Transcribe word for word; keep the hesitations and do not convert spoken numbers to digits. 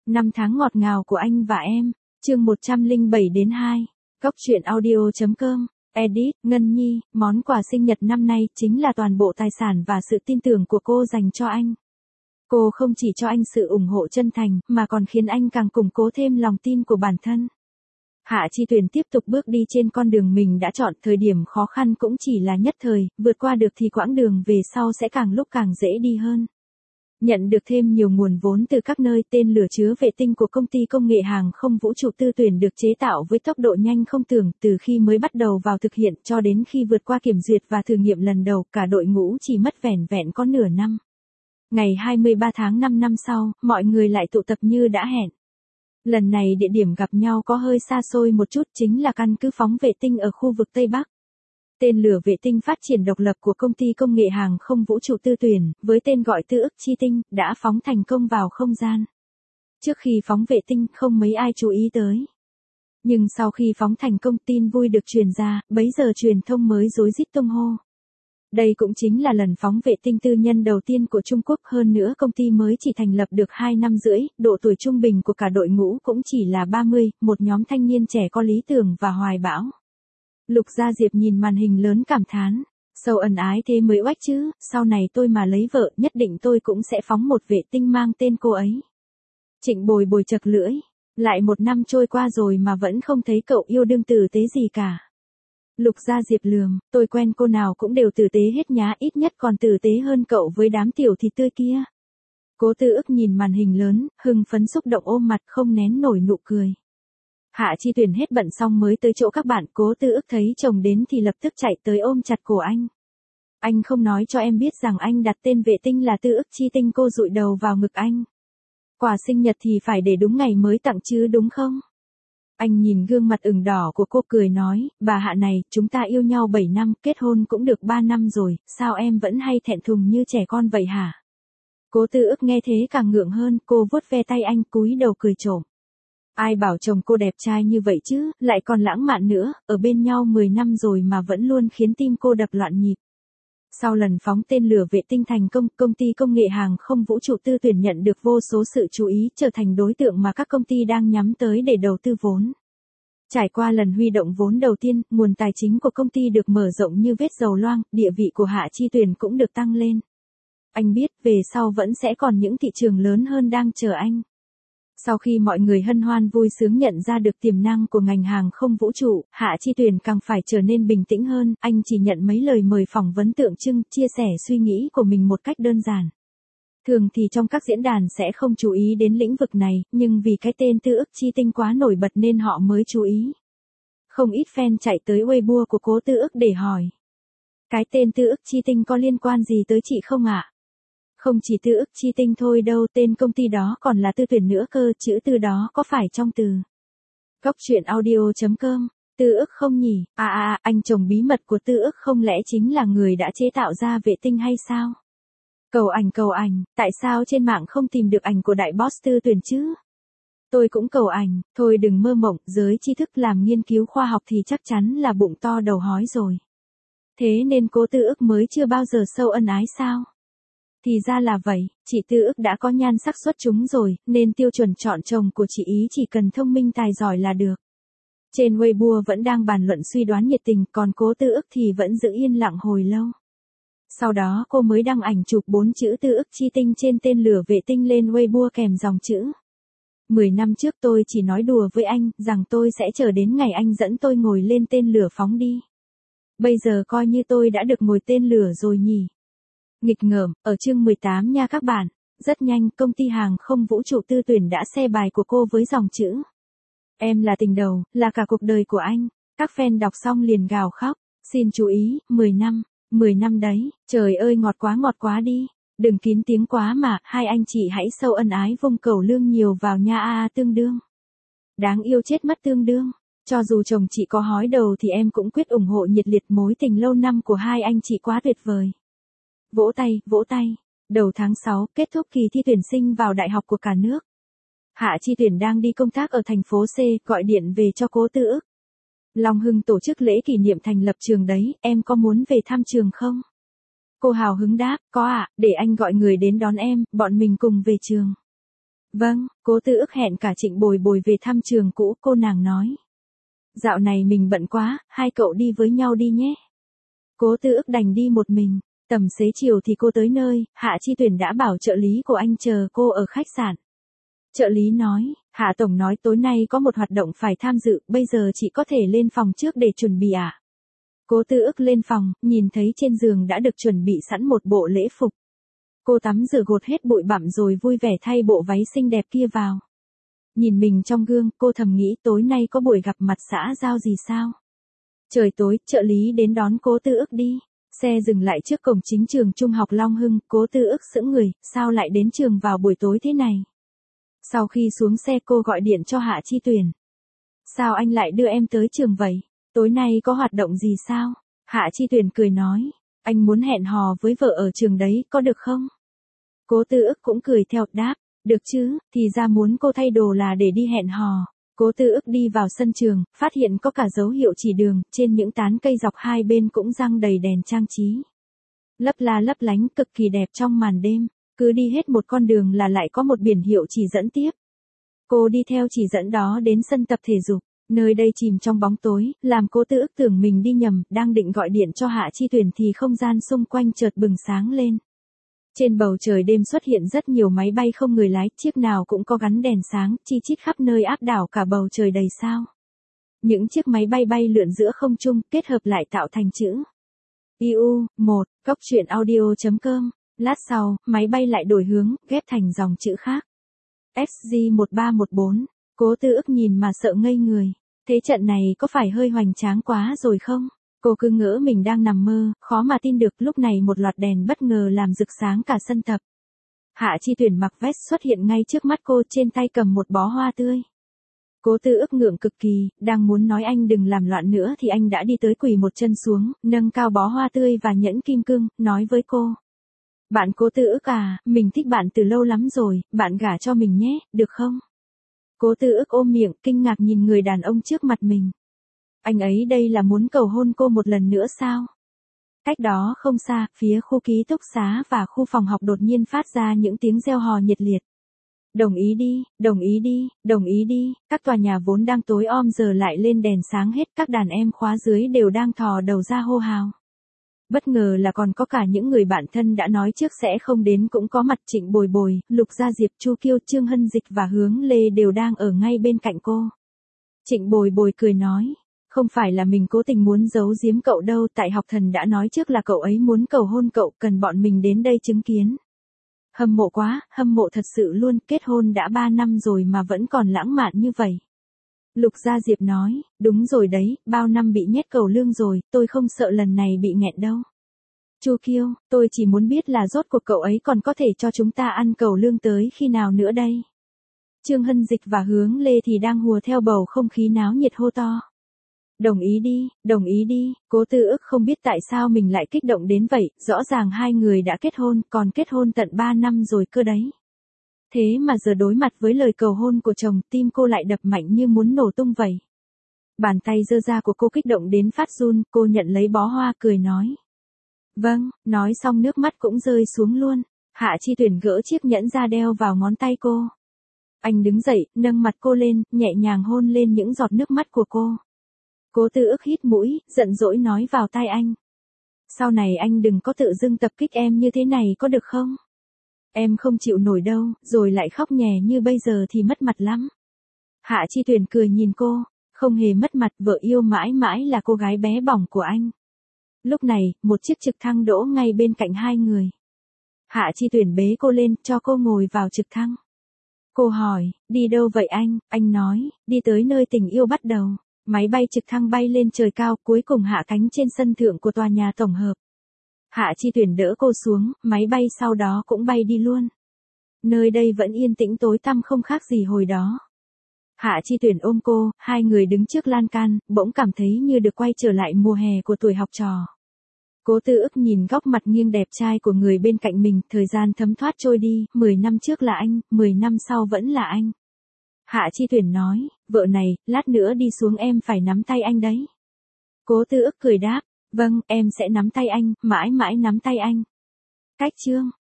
Năm tháng ngọt ngào của anh và em, chương một trăm lẻ bảy đến hai, Cốc truyện audio chấm com, edit, Ngân Nhi, món quà sinh nhật năm nay chính là toàn bộ tài sản và sự tin tưởng của cô dành cho anh. Cô không chỉ cho anh sự ủng hộ chân thành, mà còn khiến anh càng củng cố thêm lòng tin của bản thân. Hạ Chi Tuyền tiếp tục bước đi trên con đường mình đã chọn, thời điểm khó khăn cũng chỉ là nhất thời, vượt qua được thì quãng đường về sau sẽ càng lúc càng dễ đi hơn. Nhận được thêm nhiều nguồn vốn từ các nơi, tên lửa chứa vệ tinh của công ty công nghệ hàng không vũ trụ Tư Tuyển được chế tạo với tốc độ nhanh không tưởng, từ khi mới bắt đầu vào thực hiện cho đến khi vượt qua kiểm duyệt và thử nghiệm lần đầu, cả đội ngũ chỉ mất vẻn vẹn có nửa năm. Ngày hai mươi ba tháng năm năm sau, mọi người lại tụ tập như đã hẹn. Lần này địa điểm gặp nhau có hơi xa xôi một chút, chính là căn cứ phóng vệ tinh ở khu vực Tây Bắc. Tên lửa vệ tinh phát triển độc lập của công ty công nghệ hàng không vũ trụ Tư Tuyển, với tên gọi Tư ức chi tinh, đã phóng thành công vào không gian. Trước khi phóng vệ tinh, không mấy ai chú ý tới. Nhưng sau khi phóng thành công, tin vui được truyền ra, bấy giờ truyền thông mới rối rít tung hô. Đây cũng chính là lần phóng vệ tinh tư nhân đầu tiên của Trung Quốc, hơn nữa công ty mới chỉ thành lập được hai năm rưỡi, độ tuổi trung bình của cả đội ngũ cũng chỉ là ba mươi, một nhóm thanh niên trẻ có lý tưởng và hoài bão. Lục Gia Diệp nhìn màn hình lớn cảm thán, sâu ẩn ái thế mới oách chứ, sau này tôi mà lấy vợ, nhất định tôi cũng sẽ phóng một vệ tinh mang tên cô ấy. Trịnh Bồi Bồi chật lưỡi, lại một năm trôi qua rồi mà vẫn không thấy cậu yêu đương tử tế gì cả. Lục Gia Diệp lườm, tôi quen cô nào cũng đều tử tế hết nhá, ít nhất còn tử tế hơn cậu với đám tiểu thịt tươi kia. Cố Tư Ức nhìn màn hình lớn, hưng phấn xúc động ôm mặt không nén nổi nụ cười. Hạ Chi Tuyền hết bận xong mới tới chỗ các bạn, Cố Tư Ức thấy chồng đến thì lập tức chạy tới ôm chặt cổ anh. Anh không nói cho em biết rằng anh đặt tên vệ tinh là Tư ức chi tinh, cô dụi đầu vào ngực anh. Quà sinh nhật thì phải để đúng ngày mới tặng chứ đúng không? Anh nhìn gương mặt ửng đỏ của cô cười nói, bà Hạ này, chúng ta yêu nhau bảy năm, kết hôn cũng được ba năm rồi, sao em vẫn hay thẹn thùng như trẻ con vậy hả? Cố Tư Ức nghe thế càng ngượng hơn, cô vuốt ve tay anh cúi đầu cười trộm. Ai bảo chồng cô đẹp trai như vậy chứ, lại còn lãng mạn nữa, ở bên nhau mười năm rồi mà vẫn luôn khiến tim cô đập loạn nhịp. Sau lần phóng tên lửa vệ tinh thành công, công ty công nghệ hàng không vũ trụ Tư Tuyển nhận được vô số sự chú ý, trở thành đối tượng mà các công ty đang nhắm tới để đầu tư vốn. Trải qua lần huy động vốn đầu tiên, nguồn tài chính của công ty được mở rộng như vết dầu loang, địa vị của Hạ Chi Tuyền cũng được tăng lên. Anh biết, về sau vẫn sẽ còn những thị trường lớn hơn đang chờ anh. Sau khi mọi người hân hoan vui sướng nhận ra được tiềm năng của ngành hàng không vũ trụ, Hạ Chi Tuyền càng phải trở nên bình tĩnh hơn, anh chỉ nhận mấy lời mời phỏng vấn tượng trưng, chia sẻ suy nghĩ của mình một cách đơn giản. Thường thì trong các diễn đàn sẽ không chú ý đến lĩnh vực này, nhưng vì cái tên Tư ức chi tinh quá nổi bật nên họ mới chú ý. Không ít fan chạy tới Weibo của Cố Tư Ức để hỏi. Cái tên Tư ức chi tinh có liên quan gì tới chị không ạ? Không chỉ Tư ức chi tinh thôi đâu, tên công ty đó còn là Tư Tuyển nữa cơ, chữ Tư đó có phải trong từ Cốc truyện audio chấm com, Tư ức không nhỉ? À à, anh chồng bí mật của Tư ức không lẽ chính là người đã chế tạo ra vệ tinh hay sao? Cầu ảnh cầu ảnh, tại sao trên mạng không tìm được ảnh của đại boss Tư Tuyển chứ? Tôi cũng cầu ảnh, thôi đừng mơ mộng, giới tri thức làm nghiên cứu khoa học thì chắc chắn là bụng to đầu hói rồi. Thế nên Cố Tư Ức mới chưa bao giờ sâu ân ái sao? Thì ra là vậy, chị Tư Ức đã có nhan sắc xuất chúng rồi, nên tiêu chuẩn chọn chồng của chị ý chỉ cần thông minh tài giỏi là được. Trên Weibo vẫn đang bàn luận suy đoán nhiệt tình, còn Cố Tư Ức thì vẫn giữ yên lặng hồi lâu. Sau đó cô mới đăng ảnh chụp bốn chữ Tư ức chi tinh trên tên lửa vệ tinh lên Weibo kèm dòng chữ. Mười năm trước tôi chỉ nói đùa với anh, rằng tôi sẽ chờ đến ngày anh dẫn tôi ngồi lên tên lửa phóng đi. Bây giờ coi như tôi đã được ngồi tên lửa rồi nhỉ. Nghịch ngợm, ở chương mười tám nha các bạn. Rất nhanh, công ty hàng không vũ trụ Tư Tuyển đã share bài của cô với dòng chữ. Em là tình đầu, là cả cuộc đời của anh. Các fan đọc xong liền gào khóc. Xin chú ý, mười năm, mười năm đấy, trời ơi ngọt quá ngọt quá đi. Đừng kín tiếng quá mà, hai anh chị hãy sâu ân ái vung cầu lương nhiều vào nha a à, tương đương. Đáng yêu chết mất tương đương. Cho dù chồng chị có hói đầu thì em cũng quyết ủng hộ nhiệt liệt mối tình lâu năm của hai anh chị quá tuyệt vời. Vỗ tay, vỗ tay. Đầu tháng sáu, kết thúc kỳ thi tuyển sinh vào đại học của cả nước. Hạ Chi Tuyền đang đi công tác ở thành phố C, gọi điện về cho Cố Tư Ức. Long Hưng tổ chức lễ kỷ niệm thành lập trường đấy, em có muốn về thăm trường không? Cô hào hứng đáp, có ạ, à, để anh gọi người đến đón em, bọn mình cùng về trường. Vâng, cố Tư Ức hẹn cả Trịnh Bồi Bồi về thăm trường cũ, cô nàng nói. Dạo này mình bận quá, hai cậu đi với nhau đi nhé. Cố Tư Ức đành đi một mình, tầm xế chiều thì cô tới nơi, Hạ Chi Tuyển đã bảo trợ lý của anh chờ cô ở khách sạn. Trợ lý nói, Hạ Tổng nói tối nay có một hoạt động phải tham dự, bây giờ chị có thể lên phòng trước để chuẩn bị ạ. À? Cố Tư Ức lên phòng, nhìn thấy trên giường đã được chuẩn bị sẵn một bộ lễ phục. Cô tắm rửa gột hết bụi bặm rồi vui vẻ thay bộ váy xinh đẹp kia vào. Nhìn mình trong gương, cô thầm nghĩ tối nay có buổi gặp mặt xã giao gì sao? Trời tối, trợ lý đến đón Cố Tư Ức đi. Xe dừng lại trước cổng chính trường Trung học Long Hưng, Cố Tư Ức sững người, sao lại đến trường vào buổi tối thế này? Sau khi xuống xe cô gọi điện cho Hạ Chi Tuyển. Sao anh lại đưa em tới trường vậy? Tối nay có hoạt động gì sao? Hạ Chi Tuyển cười nói, anh muốn hẹn hò với vợ ở trường đấy, có được không? Cố Tư Ức cũng cười theo, đáp, được chứ, thì ra muốn cô thay đồ là để đi hẹn hò. Cố Tư Ức đi vào sân trường, phát hiện có cả dấu hiệu chỉ đường, trên những tán cây dọc hai bên cũng răng đầy đèn trang trí. Lấp la lấp lánh cực kỳ đẹp trong màn đêm, cứ đi hết một con đường là lại có một biển hiệu chỉ dẫn tiếp. Cô đi theo chỉ dẫn đó đến sân tập thể dục, nơi đây chìm trong bóng tối, làm Cố Tư Ức tưởng mình đi nhầm, đang định gọi điện cho Hạ Chi Tuyển thì không gian xung quanh chợt bừng sáng lên. Trên bầu trời đêm xuất hiện rất nhiều máy bay không người lái, chiếc nào cũng có gắn đèn sáng, chi chít khắp nơi áp đảo cả bầu trời đầy sao. Những chiếc máy bay bay lượn giữa không trung, kết hợp lại tạo thành chữ i u một, cốc truyện audio chấm com. Lát sau, máy bay lại đổi hướng, ghép thành dòng chữ khác. ét giê một ba một bốn, Cố Tư Ức nhìn mà sợ ngây người. Thế trận này có phải hơi hoành tráng quá rồi không? Cô cứ ngỡ mình đang nằm mơ, khó mà tin được lúc này một loạt đèn bất ngờ làm rực sáng cả sân tập. Hạ Chi Tuyển mặc vest xuất hiện ngay trước mắt cô, trên tay cầm một bó hoa tươi. Cố Tư Ức ngượng cực kỳ, đang muốn nói anh đừng làm loạn nữa thì anh đã đi tới quỳ một chân xuống, nâng cao bó hoa tươi và nhẫn kim cương, nói với cô. Bạn Cố Tư Ức à, mình thích bạn từ lâu lắm rồi, bạn gả cho mình nhé, được không? Cố Tư Ức ôm miệng, kinh ngạc nhìn người đàn ông trước mặt mình. Anh ấy đây là muốn cầu hôn cô một lần nữa sao? Cách đó không xa, phía khu ký túc xá và khu phòng học đột nhiên phát ra những tiếng reo hò nhiệt liệt. Đồng ý đi, đồng ý đi, đồng ý đi, các tòa nhà vốn đang tối om giờ lại lên đèn sáng hết, các đàn em khóa dưới đều đang thò đầu ra hô hào. Bất ngờ là còn có cả những người bạn thân đã nói trước sẽ không đến cũng có mặt. Trịnh Bồi Bồi, Lục Gia Diệp, Chu Kiêu, Trương Hân Dịch và Hướng Lê đều đang ở ngay bên cạnh cô. Trịnh Bồi Bồi cười nói, không phải là mình cố tình muốn giấu giếm cậu đâu, tại học thần đã nói trước là cậu ấy muốn cầu hôn cậu, cần bọn mình đến đây chứng kiến. Hâm mộ quá, hâm mộ thật sự luôn, kết hôn đã ba năm rồi mà vẫn còn lãng mạn như vậy. Lục Gia Diệp nói, đúng rồi đấy, bao năm bị nhét cầu lương rồi, tôi không sợ lần này bị nghẹn đâu. Chu Kiêu, tôi chỉ muốn biết là rốt cuộc cậu ấy còn có thể cho chúng ta ăn cầu lương tới khi nào nữa đây. Trương Hân Dịch và Hướng Lê thì đang hùa theo bầu không khí náo nhiệt hô to. Đồng ý đi, đồng ý đi, Cố Tư Ức không biết tại sao mình lại kích động đến vậy, rõ ràng hai người đã kết hôn, còn kết hôn tận ba năm rồi cơ đấy. Thế mà giờ đối mặt với lời cầu hôn của chồng, tim cô lại đập mạnh như muốn nổ tung vậy. Bàn tay giơ ra của cô kích động đến phát run, cô nhận lấy bó hoa cười nói. Vâng, nói xong nước mắt cũng rơi xuống luôn. Hạ Chi Tuyển gỡ chiếc nhẫn ra đeo vào ngón tay cô. Anh đứng dậy, nâng mặt cô lên, nhẹ nhàng hôn lên những giọt nước mắt của cô. Cố Tư Ức hít mũi, giận dỗi nói vào tai anh. Sau này anh đừng có tự dưng tập kích em như thế này có được không? Em không chịu nổi đâu, rồi lại khóc nhè như bây giờ thì mất mặt lắm. Hạ Chi Tuyển cười nhìn cô, không hề mất mặt, vợ yêu mãi mãi là cô gái bé bỏng của anh. Lúc này, một chiếc trực thăng đỗ ngay bên cạnh hai người. Hạ Chi Tuyển bế cô lên, cho cô ngồi vào trực thăng. Cô hỏi, đi đâu vậy anh? Anh nói, đi tới nơi tình yêu bắt đầu. Máy bay trực thăng bay lên trời cao, cuối cùng hạ cánh trên sân thượng của tòa nhà tổng hợp. Hạ Chi Tuyển đỡ cô xuống, máy bay sau đó cũng bay đi luôn. Nơi đây vẫn yên tĩnh tối tăm không khác gì hồi đó. Hạ Chi Tuyển ôm cô, hai người đứng trước lan can, bỗng cảm thấy như được quay trở lại mùa hè của tuổi học trò. Cố Tư Ức nhìn góc mặt nghiêng đẹp trai của người bên cạnh mình, thời gian thấm thoát trôi đi, mười năm trước là anh, mười năm sau vẫn là anh. Hạ Chi Tuyển nói, vợ này, lát nữa đi xuống em phải nắm tay anh đấy. Cố Tư Ức cười đáp, vâng, em sẽ nắm tay anh, mãi mãi nắm tay anh. Cách chương